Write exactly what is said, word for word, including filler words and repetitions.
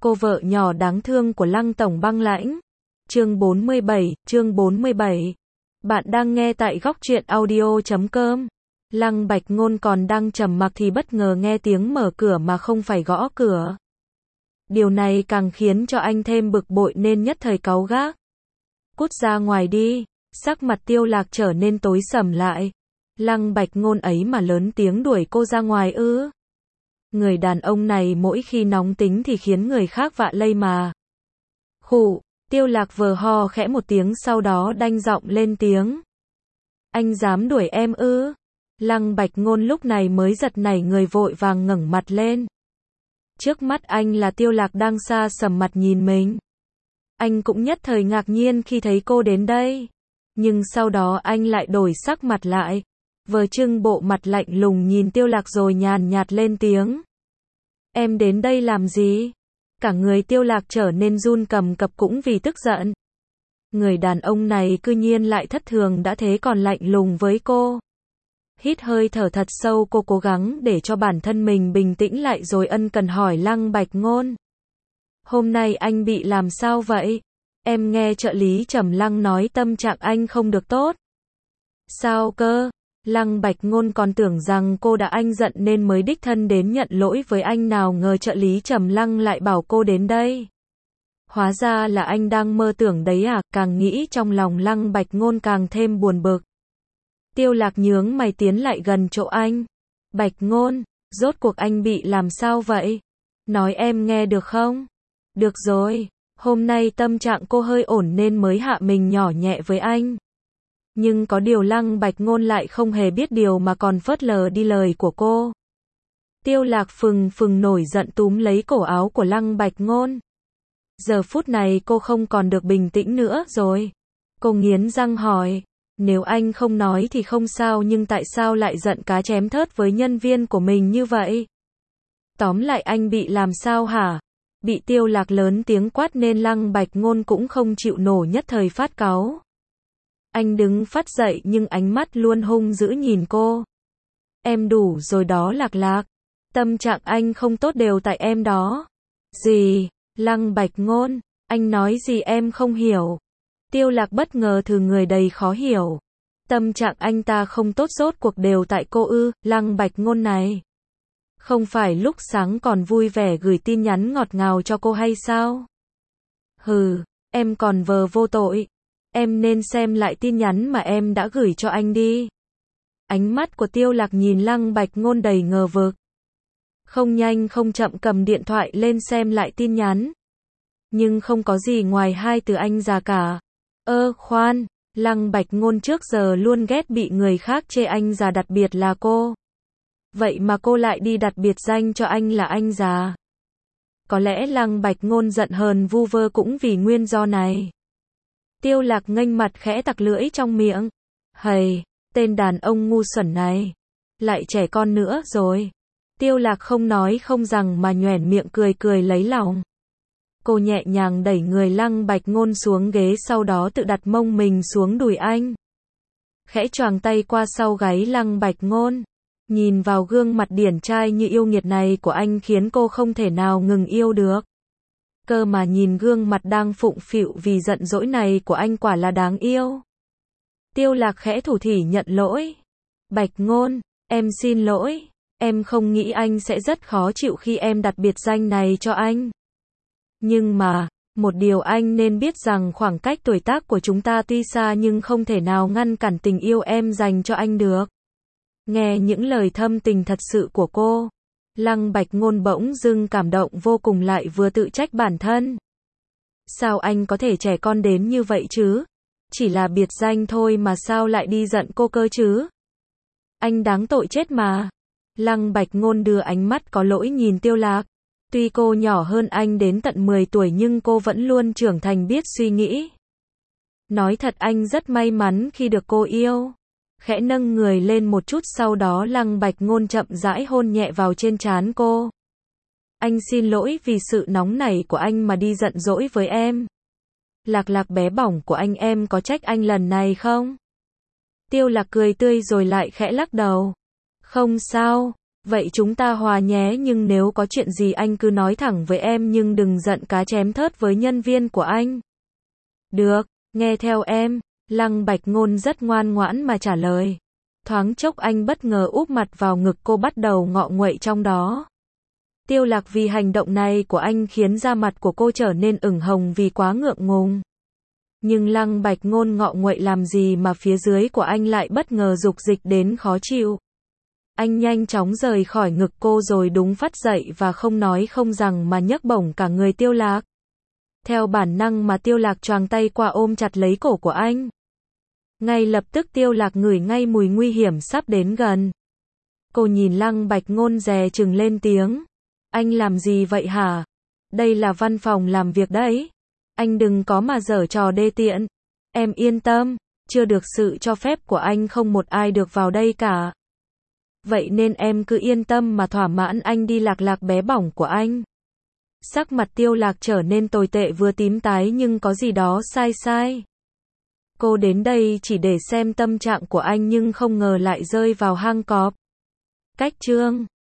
Cô vợ nhỏ đáng thương của Lăng Tổng Băng Lãnh. Chương bốn mươi bảy, chương bốn mươi bảy. Bạn đang nghe tại góc truyện audio chấm com. Lăng Bạch Ngôn còn đang trầm mặc thì bất ngờ nghe tiếng mở cửa mà không phải gõ cửa. Điều này càng khiến cho anh thêm bực bội nên nhất thời cáu gắt. Cút ra ngoài đi. Sắc mặt Tiêu Lạc trở nên tối sầm lại. Lăng Bạch Ngôn ấy mà lớn tiếng đuổi cô ra ngoài ư? Người đàn ông này mỗi khi nóng tính thì khiến người khác vạ lây mà. Khụ, Tiêu Lạc vờ ho khẽ một tiếng sau đó đanh giọng lên tiếng. Anh dám đuổi em ư? Lăng Bạch Ngôn lúc này mới giật nảy người vội vàng ngẩng mặt lên. Trước mắt anh là Tiêu Lạc đang xa sầm mặt nhìn mình. Anh cũng nhất thời ngạc nhiên khi thấy cô đến đây. Nhưng sau đó anh lại đổi sắc mặt lại. Vờ trưng bộ mặt lạnh lùng nhìn Tiêu Lạc rồi nhàn nhạt lên tiếng. Em đến đây làm gì? Cả người Tiêu Lạc trở nên run cầm cập cũng vì tức giận. Người đàn ông này cư nhiên lại thất thường đã thế còn lạnh lùng với cô. Hít hơi thở thật sâu, cô cố gắng để cho bản thân mình bình tĩnh lại rồi ân cần hỏi Lăng Bạch Ngôn. Hôm nay anh bị làm sao vậy? Em nghe trợ lý Trầm Lăng nói tâm trạng anh không được tốt. Sao cơ? Lăng Bạch Ngôn còn tưởng rằng cô đã anh giận nên mới đích thân đến nhận lỗi với anh, nào ngờ trợ lý Trầm Lăng lại bảo cô đến đây. Hóa ra là anh đang mơ tưởng đấy à? Càng nghĩ trong lòng Lăng Bạch Ngôn càng thêm buồn bực. Tiêu Lạc nhướng mày tiến lại gần chỗ anh. Bạch Ngôn, rốt cuộc anh bị làm sao vậy? Nói em nghe được không? Được rồi, hôm nay tâm trạng cô hơi ổn nên mới hạ mình nhỏ nhẹ với anh. Nhưng có điều Lăng Bạch Ngôn lại không hề biết điều mà còn phớt lờ đi lời của cô. Tiêu Lạc phừng phừng nổi giận túm lấy cổ áo của Lăng Bạch Ngôn. Giờ phút này cô không còn được bình tĩnh nữa rồi. Cô nghiến răng hỏi, nếu anh không nói thì không sao nhưng tại sao lại giận cá chém thớt với nhân viên của mình như vậy? Tóm lại anh bị làm sao hả? Bị Tiêu Lạc lớn tiếng quát nên Lăng Bạch Ngôn cũng không chịu nổi nhất thời phát cáu. Anh đứng phát dậy nhưng ánh mắt luôn hung dữ nhìn cô. Em đủ rồi đó Lạc Lạc. Tâm trạng anh không tốt đều tại em đó. Gì? Lăng Bạch Ngôn, anh nói gì em không hiểu. Tiêu Lạc bất ngờ thử người đầy khó hiểu. Tâm trạng anh ta không tốt rốt cuộc đều tại cô ư? Lăng Bạch Ngôn này. Không phải lúc sáng còn vui vẻ gửi tin nhắn ngọt ngào cho cô hay sao? Hừ, em còn vờ vô tội. Em nên xem lại tin nhắn mà em đã gửi cho anh đi. Ánh mắt của Tiêu Lạc nhìn Lăng Bạch Ngôn đầy ngờ vực. Không nhanh không chậm cầm điện thoại lên xem lại tin nhắn. Nhưng không có gì ngoài hai từ anh già cả. Ơ khoan, Lăng Bạch Ngôn trước giờ luôn ghét bị người khác chê anh già, đặc biệt là cô. Vậy mà cô lại đi đặt biệt danh cho anh là anh già. Có lẽ Lăng Bạch Ngôn giận hờn vu vơ cũng vì nguyên do này. Tiêu Lạc nghênh mặt khẽ tặc lưỡi trong miệng. Hầy, tên đàn ông ngu xuẩn này. Lại trẻ con nữa rồi. Tiêu Lạc không nói không rằng mà nhoẻn miệng cười cười lấy lòng. Cô nhẹ nhàng đẩy người Lăng Bạch Ngôn xuống ghế sau đó tự đặt mông mình xuống đùi anh. Khẽ choàng tay qua sau gáy Lăng Bạch Ngôn. Nhìn vào gương mặt điển trai như yêu nghiệt này của anh khiến cô không thể nào ngừng yêu được. Cơ mà nhìn gương mặt đang phụng phịu vì giận dỗi này của anh quả là đáng yêu. Tiêu Lạc khẽ thủ thỉ nhận lỗi. Bạch Ngôn, em xin lỗi. Em không nghĩ anh sẽ rất khó chịu khi em đặt biệt danh này cho anh. Nhưng mà, một điều anh nên biết rằng khoảng cách tuổi tác của chúng ta tuy xa nhưng không thể nào ngăn cản tình yêu em dành cho anh được. Nghe những lời thâm tình thật sự của cô, Lăng Bạch Ngôn bỗng dưng cảm động vô cùng lại vừa tự trách bản thân. Sao anh có thể trẻ con đến như vậy chứ? Chỉ là biệt danh thôi mà sao lại đi giận cô cơ chứ? Anh đáng tội chết mà. Lăng Bạch Ngôn đưa ánh mắt có lỗi nhìn Tiêu Lạc. Tuy cô nhỏ hơn anh đến tận mười tuổi nhưng cô vẫn luôn trưởng thành biết suy nghĩ. Nói thật anh rất may mắn khi được cô yêu. Khẽ nâng người lên một chút sau đó Lăng Bạch Ngôn chậm rãi hôn nhẹ vào trên trán cô. Anh xin lỗi vì sự nóng nảy của anh mà đi giận dỗi với em. Lạc Lạc bé bỏng của anh, em có trách anh lần này không? Tiêu Lạc cười tươi rồi lại khẽ lắc đầu. Không sao, Vậy chúng ta hòa nhé, nhưng nếu có chuyện gì anh cứ nói thẳng với em, nhưng đừng giận cá chém thớt với nhân viên của anh. Được, nghe theo em. Lăng Bạch Ngôn rất ngoan ngoãn mà trả lời. Thoáng chốc anh bất ngờ úp mặt vào ngực cô, bắt đầu ngọ nguậy trong đó. Tiêu Lạc vì hành động này của anh khiến da mặt của cô trở nên ửng hồng vì quá ngượng ngùng. Nhưng Lăng Bạch Ngôn ngọ nguậy làm gì mà phía dưới của anh lại bất ngờ dục dịch đến khó chịu. Anh nhanh chóng rời khỏi ngực cô rồi đúng phắt dậy và không nói không rằng mà nhấc bổng cả người Tiêu Lạc. Theo bản năng mà Tiêu Lạc choàng tay qua ôm chặt lấy cổ của anh. Ngay lập tức Tiêu Lạc ngửi ngay mùi nguy hiểm sắp đến gần. Cô nhìn Lăng Bạch Ngôn dè chừng lên tiếng. Anh làm gì vậy hả? Đây là văn phòng làm việc đấy. Anh đừng có mà giở trò đê tiện. Em yên tâm, chưa được sự cho phép của anh không một ai được vào đây cả. Vậy nên em cứ yên tâm mà thỏa mãn anh đi. Lạc Lạc bé bỏng của anh. Sắc mặt Tiêu Lạc trở nên tồi tệ, vừa tím tái nhưng có gì đó sai sai. Cô đến đây chỉ để xem tâm trạng của anh nhưng không ngờ lại rơi vào hang cọp. Cách chương